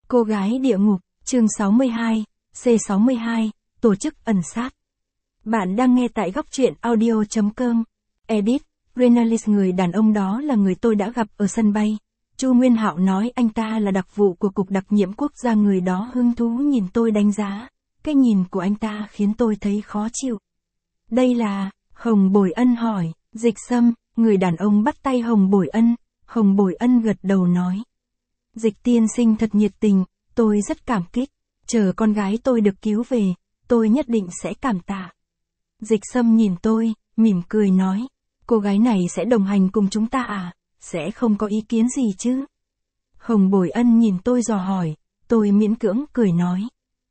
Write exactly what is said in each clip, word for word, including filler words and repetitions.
Cô gái địa ngục, chương sáu mươi hai, C sáu mươi hai, tổ chức ẩn sát. Bạn đang nghe tại góc truyện audio chấm com. Edit, Renalis, người đàn ông đó là người tôi đã gặp ở sân bay. Chu Nguyên Hạo nói anh ta là đặc vụ của Cục Đặc nhiệm Quốc gia. Người đó hứng thú nhìn tôi đánh giá. Cái nhìn của anh ta khiến tôi thấy khó chịu. Đây là, Hồng Bồi Ân hỏi, Dịch Sâm, người đàn ông bắt tay Hồng Bồi Ân. Hồng Bồi Ân gật đầu nói. Dịch tiên sinh thật nhiệt tình, tôi rất cảm kích. Chờ con gái tôi được cứu về, tôi nhất định sẽ cảm tạ. Dịch Sâm nhìn tôi, mỉm cười nói. Cô gái này sẽ đồng hành cùng chúng ta à? Sẽ không có ý kiến gì chứ? Hồng Bồi Ân nhìn tôi dò hỏi, tôi miễn cưỡng cười nói.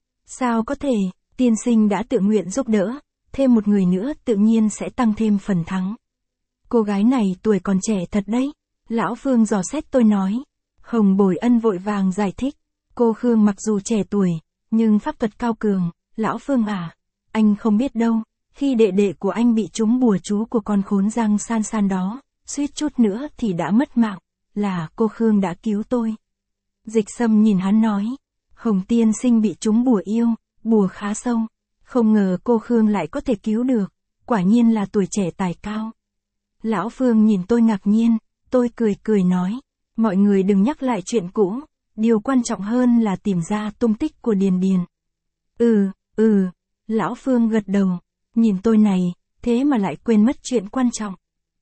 Sao có thể, tiên sinh đã tự nguyện giúp đỡ, thêm một người nữa tự nhiên sẽ tăng thêm phần thắng. Cô gái này tuổi còn trẻ thật đấy. Lão Phương dò xét tôi nói. Hồng Bồi Ân vội vàng giải thích. Cô Khương mặc dù trẻ tuổi, nhưng pháp thuật cao cường. Lão Phương à, anh không biết đâu, khi đệ đệ của anh bị trúng bùa chú của con khốn Giang San San đó, suýt chút nữa thì đã mất mạng, là cô Khương đã cứu tôi. Dịch Sâm nhìn hắn nói. Hồng tiên sinh bị trúng bùa yêu, bùa khá sâu, không ngờ cô Khương lại có thể cứu được, quả nhiên là tuổi trẻ tài cao. Lão Phương nhìn tôi ngạc nhiên, tôi cười cười nói. Mọi người đừng nhắc lại chuyện cũ, điều quan trọng hơn là tìm ra tung tích của Điền Điền. Ừ, ừ, Lão Phương gật đầu, nhìn tôi này, thế mà lại quên mất chuyện quan trọng.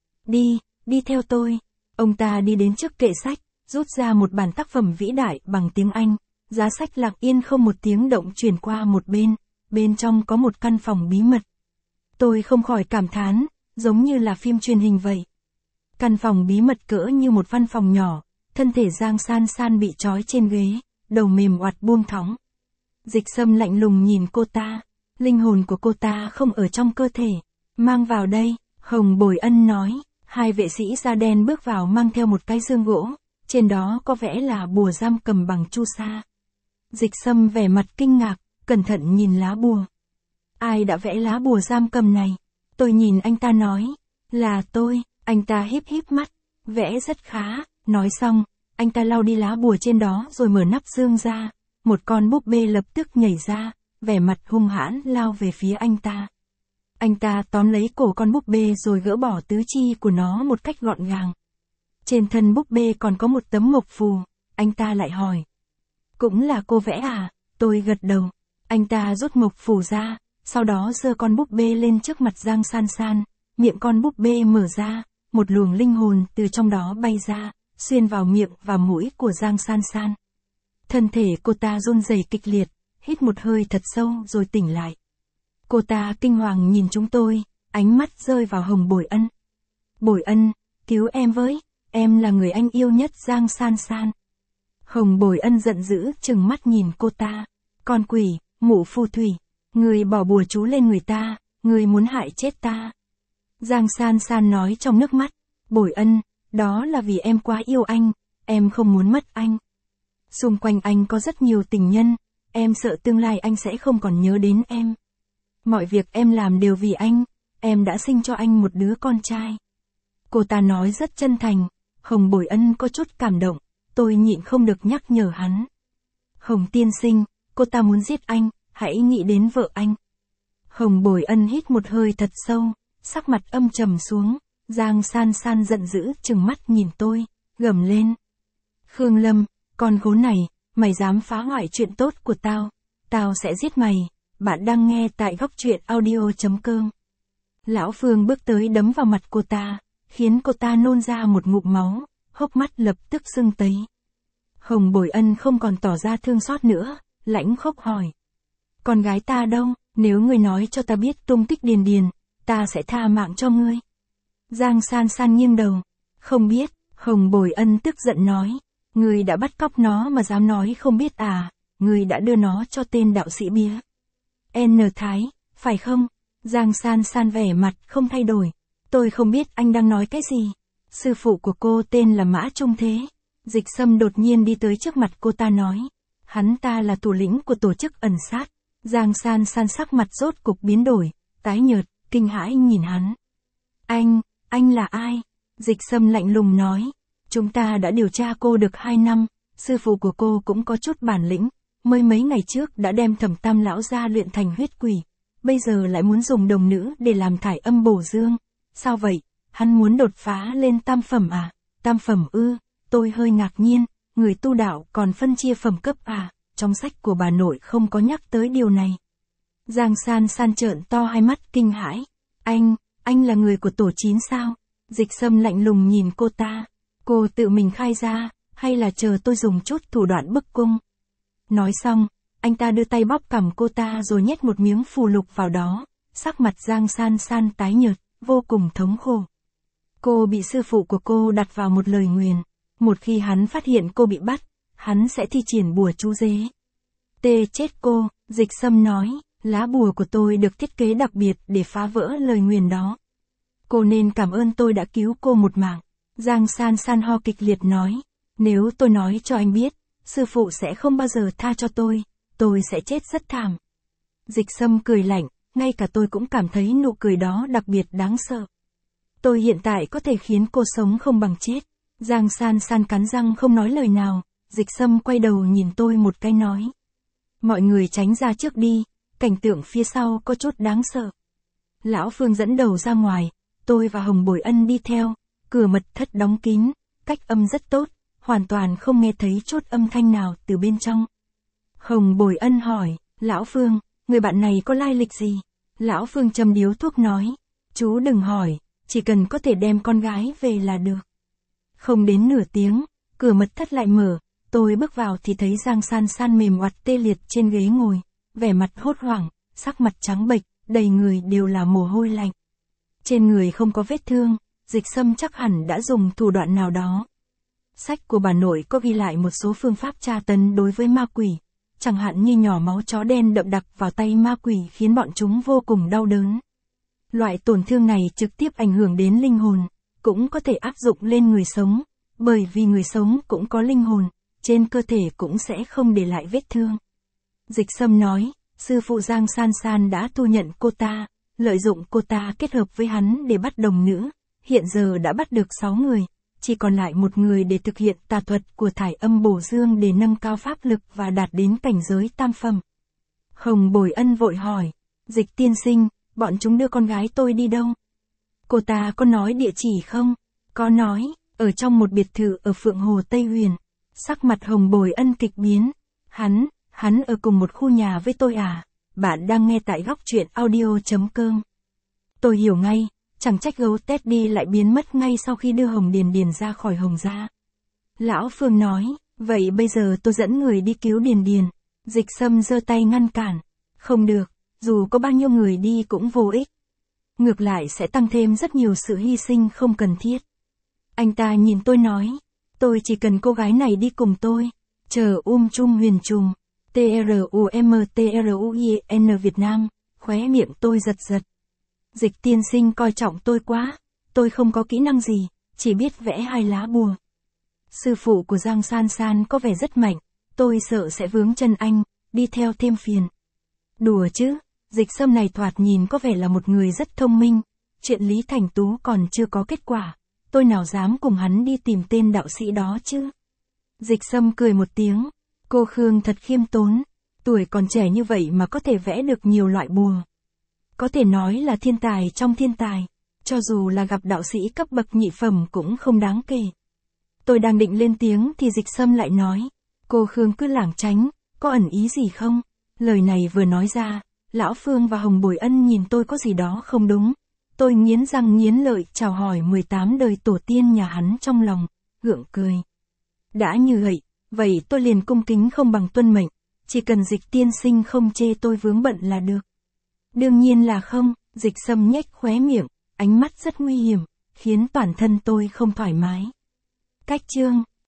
Đi, đi theo tôi. Ông ta đi đến trước kệ sách, rút ra một bản tác phẩm vĩ đại bằng tiếng Anh, giá sách lặng yên không một tiếng động chuyển qua một bên, bên trong có một căn phòng bí mật. Tôi không khỏi cảm thán, giống như là phim truyền hình vậy. Căn phòng bí mật cỡ như một văn phòng nhỏ, thân thể Giang San San bị trói trên ghế, đầu mềm oặt buông thõng. Dịch Sâm lạnh lùng nhìn cô ta, linh hồn của cô ta không ở trong cơ thể, mang vào đây, Hồng Bồi Ân nói. Hai vệ sĩ da đen bước vào mang theo một cái dương gỗ, trên đó có vẽ là bùa giam cầm bằng chu sa. Dịch Sâm vẻ mặt kinh ngạc, cẩn thận nhìn lá bùa. Ai đã vẽ lá bùa giam cầm này? Tôi nhìn anh ta nói, là tôi. Anh ta híp híp mắt, vẽ rất khá. Nói xong, anh ta lau đi lá bùa trên đó rồi mở nắp dương ra. Một con búp bê lập tức nhảy ra, vẻ mặt hung hãn lao về phía anh ta. Anh ta tóm lấy cổ con búp bê rồi gỡ bỏ tứ chi của nó một cách gọn gàng. Trên thân búp bê còn có một tấm mộc phù, anh ta lại hỏi. Cũng là cô vẽ à? Tôi gật đầu. Anh ta rút mộc phù ra, sau đó giơ con búp bê lên trước mặt Giang San San, miệng con búp bê mở ra, một luồng linh hồn từ trong đó bay ra, xuyên vào miệng và mũi của Giang San San. Thân thể cô ta run rẩy kịch liệt, hít một hơi thật sâu rồi tỉnh lại. Cô ta kinh hoàng nhìn chúng tôi, ánh mắt rơi vào Hồng Bồi Ân. Bồi Ân, cứu em với, em là người anh yêu nhất Giang San San. Hồng Bồi Ân giận dữ trừng mắt nhìn cô ta. Con quỷ, mụ phù thủy, người bỏ bùa chú lên người ta, người muốn hại chết ta. Giang San San nói trong nước mắt. Bồi Ân, đó là vì em quá yêu anh, em không muốn mất anh. Xung quanh anh có rất nhiều tình nhân, em sợ tương lai anh sẽ không còn nhớ đến em. Mọi việc em làm đều vì anh, em đã sinh cho anh một đứa con trai. Cô ta nói rất chân thành. Hồng Bồi Ân có chút cảm động, tôi nhịn không được nhắc nhở hắn. Hồng tiên sinh, cô ta muốn giết anh, hãy nghĩ đến vợ anh. Hồng Bồi Ân hít một hơi thật sâu, sắc mặt âm trầm xuống. Giang San San giận dữ trừng mắt nhìn tôi, gầm lên. Khương Lâm, con khốn này, mày dám phá hoại chuyện tốt của tao, tao sẽ giết mày. Bạn đang nghe tại góc truyện audio chấm com. Lão Phương bước tới đấm vào mặt cô ta, khiến cô ta nôn ra một ngụm máu, hốc mắt lập tức sưng tấy. Hồng Bồi Ân không còn tỏ ra thương xót nữa, lãnh khốc hỏi. Con gái ta đâu, nếu ngươi nói cho ta biết tung tích Điền Điền, ta sẽ tha mạng cho ngươi. Giang San San nghiêng đầu. Không biết, Hồng Bồi Ân tức giận nói. Ngươi đã bắt cóc nó mà dám nói không biết à, ngươi đã đưa nó cho tên đạo sĩ bía N Thái, phải không? Giang San San vẻ mặt không thay đổi. Tôi không biết anh đang nói cái gì. Sư phụ của cô tên là Mã Trung Thế. Dịch Sâm đột nhiên đi tới trước mặt cô ta nói. Hắn ta là thủ lĩnh của tổ chức ẩn sát. Giang San San sắc mặt rốt cục biến đổi, tái nhợt, kinh hãi nhìn hắn. Anh, anh là ai? Dịch Sâm lạnh lùng nói. Chúng ta đã điều tra cô được hai năm, sư phụ của cô cũng có chút bản lĩnh, mới mấy ngày trước đã đem Thẩm Tam lão gia luyện thành huyết quỷ, bây giờ lại muốn dùng đồng nữ để làm thải âm bổ dương. Sao vậy, hắn muốn đột phá lên tam phẩm à? Tam phẩm ư? Tôi hơi ngạc nhiên, người tu đạo còn phân chia phẩm cấp à? Trong sách của bà nội không có nhắc tới điều này. Giang San San trợn to hai mắt kinh hãi. Anh, anh là người của tổ chín sao? Dịch Sâm lạnh lùng nhìn cô ta. Cô tự mình khai ra, hay là chờ tôi dùng chút thủ đoạn bức cung? Nói xong, anh ta đưa tay bóp cằm cô ta rồi nhét một miếng phù lục vào đó, sắc mặt Giang San San tái nhợt, vô cùng thống khổ. Cô bị sư phụ của cô đặt vào một lời nguyền, một khi hắn phát hiện cô bị bắt, hắn sẽ thi triển bùa chú dế. Tê chết cô, Dịch Sâm nói, lá bùa của tôi được thiết kế đặc biệt để phá vỡ lời nguyền đó. Cô nên cảm ơn tôi đã cứu cô một mạng. Giang San San ho kịch liệt nói, nếu tôi nói cho anh biết, sư phụ sẽ không bao giờ tha cho tôi, tôi sẽ chết rất thảm. Dịch Sâm cười lạnh, ngay cả tôi cũng cảm thấy nụ cười đó đặc biệt đáng sợ. Tôi hiện tại có thể khiến cô sống không bằng chết. Giang San San cắn răng không nói lời nào, Dịch Sâm quay đầu nhìn tôi một cái nói. Mọi người tránh ra trước đi, cảnh tượng phía sau có chút đáng sợ. Lão Phương dẫn đầu ra ngoài, tôi và Hồng Bồi Ân đi theo, cửa mật thất đóng kín, cách âm rất tốt, hoàn toàn không nghe thấy chút âm thanh nào từ bên trong. Hồng Bồi Ân hỏi, Lão Phương, người bạn này có lai lịch gì? Lão Phương châm điếu thuốc nói, chú đừng hỏi, chỉ cần có thể đem con gái về là được. Không đến nửa tiếng, cửa mật thất lại mở, tôi bước vào thì thấy Giang San San mềm oặt tê liệt trên ghế ngồi, vẻ mặt hốt hoảng, sắc mặt trắng bệch, đầy người đều là mồ hôi lạnh. Trên người không có vết thương, Dịch Sâm chắc hẳn đã dùng thủ đoạn nào đó. Sách của bà nội có ghi lại một số phương pháp tra tấn đối với ma quỷ, chẳng hạn như nhỏ máu chó đen đậm đặc vào tay ma quỷ khiến bọn chúng vô cùng đau đớn. Loại tổn thương này trực tiếp ảnh hưởng đến linh hồn, cũng có thể áp dụng lên người sống, bởi vì người sống cũng có linh hồn, trên cơ thể cũng sẽ không để lại vết thương. Dịch Sâm nói, sư phụ Giang San San đã thu nhận cô ta, lợi dụng cô ta kết hợp với hắn để bắt đồng nữ, hiện giờ đã bắt được sáu người, chỉ còn lại một người để thực hiện tà thuật của thải âm bổ dương để nâng cao pháp lực và đạt đến cảnh giới tam phẩm. Hồng Bồi Ân vội hỏi, Dịch tiên sinh, bọn chúng đưa con gái tôi đi đâu? Cô ta có nói địa chỉ không? Có nói, ở trong một biệt thự ở Phượng Hồ Tây Huyền. Sắc mặt Hồng Bồi Ân kịch biến. Hắn, hắn ở cùng một khu nhà với tôi à? Bạn đang nghe tại góc truyện audio chấm com. Tôi hiểu ngay, chẳng trách gấu Teddy lại biến mất ngay sau khi đưa Hồng Điền Điền ra khỏi Hồng gia. Lão Phương nói, vậy bây giờ tôi dẫn người đi cứu Điền Điền. Dịch Sâm giơ tay ngăn cản. Không được, dù có bao nhiêu người đi cũng vô ích. Ngược lại sẽ tăng thêm rất nhiều sự hy sinh không cần thiết. Anh ta nhìn tôi nói, tôi chỉ cần cô gái này đi cùng tôi. Chờ um Trung Huyền Trùng, T R U M T R U I N Việt Nam, khóe miệng tôi giật giật. Dịch tiên sinh coi trọng tôi quá, tôi không có kỹ năng gì, chỉ biết vẽ hai lá bùa. Sư phụ của Giang San San có vẻ rất mạnh, tôi sợ sẽ vướng chân anh, đi theo thêm phiền. Đùa chứ, Dịch Sâm này thoạt nhìn có vẻ là một người rất thông minh, chuyện Lý Thành Tú còn chưa có kết quả, tôi nào dám cùng hắn đi tìm tên đạo sĩ đó chứ. Dịch Sâm cười một tiếng, cô Khương thật khiêm tốn, tuổi còn trẻ như vậy mà có thể vẽ được nhiều loại bùa. Có thể nói là thiên tài trong thiên tài, cho dù là gặp đạo sĩ cấp bậc nhị phẩm cũng không đáng kể. Tôi đang định lên tiếng thì Dịch Sâm lại nói, cô Khương cứ lảng tránh, có ẩn ý gì không? Lời này vừa nói ra, Lão Phương và Hồng Bồi Ân nhìn tôi có gì đó không đúng. Tôi nghiến răng nghiến lợi chào hỏi mười tám đời tổ tiên nhà hắn trong lòng, gượng cười. Đã như vậy, vậy tôi liền cung kính không bằng tuân mệnh, chỉ cần Dịch tiên sinh không chê tôi vướng bận là được. Đương nhiên là không, Dịch Sâm nhếch khóe miệng, ánh mắt rất nguy hiểm, khiến toàn thân tôi không thoải mái. Cách chương